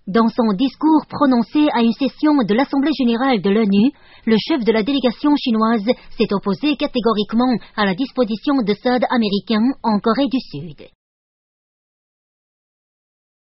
Dans son discours prononcé à une session de l'Assemblée générale de l'ONU, le chef de la délégation chinoise s'est opposé catégoriquement à la disposition de soldes américains en Corée du Sud.